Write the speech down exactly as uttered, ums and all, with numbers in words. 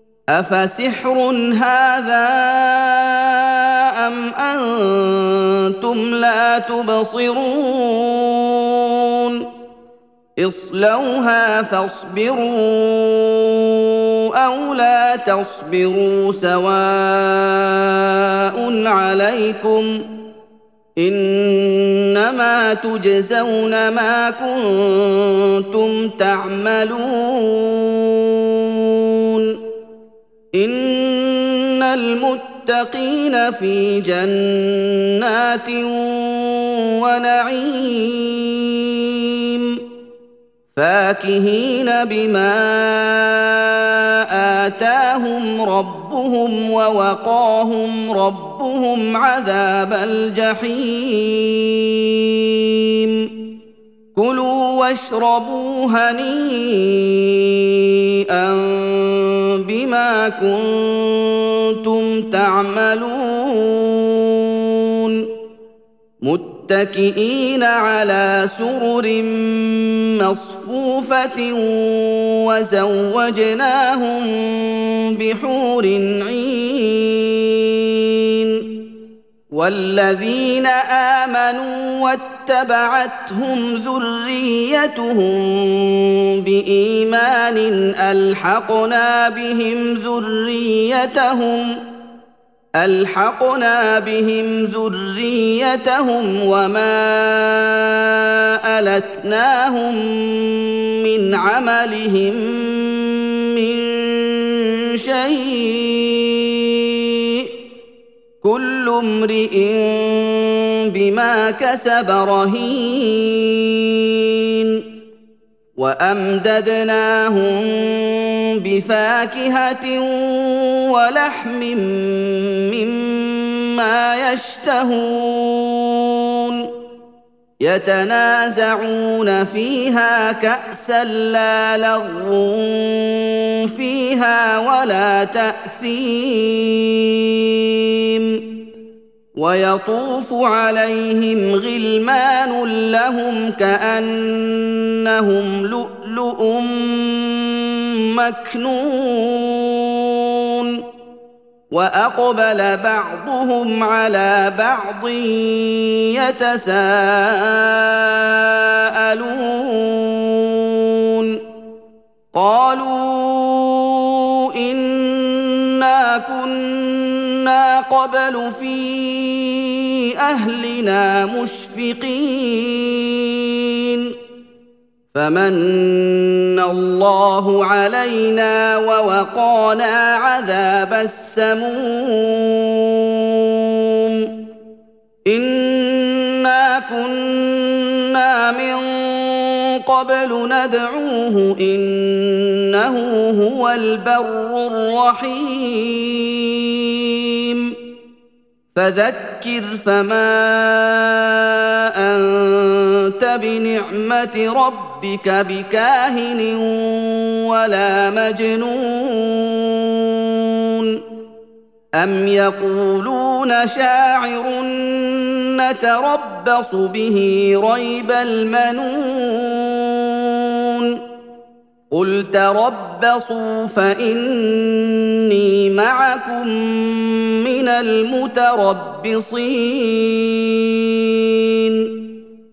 أفسحر هذا أم أنتم لا تبصرون اصلوها فاصبروا أو لا تصبروا سواء عليكم إنما تجزون ما كنتم تعملون إن المتقين في جنات ونعيم فاكهين بما آتاهم ربهم ووقاهم ربهم عذاب الجحيم كلوا واشربوا هنيئا بما كنتم تعملون متكئين على سرر مصفوفة وزوجناهم بحور عين والذين آمنوا واتبعتهم ذريتهم بإيمان ألحقنا بهم ذريتهم ألحقنا بهم ذريتهم وما ألتناهم من عملهم من شيء كل امرئ بما كسب رهين وأمددناهم بفاكهة ولحم مما يشتهون يتنازعون فيها كأسا لا لغو فيها ولا تأثيم ويطوف عليهم غلمان لهم كأنهم لؤلؤ مكنون وأقبل بعضهم على بعض يتساءلون قالوا إنا كنا قبل في أهلنا مشفقين فمن الله علينا ووقانا عذاب السموم إنا كنا من قبل ندعوه إنه هو البر الرحيم فذكر فما أنت بنعمة ربك بكاهن ولا مجنون أم يقولون شاعر نتربص به ريب المنون قل تربصوا فإني معكم من المتربصين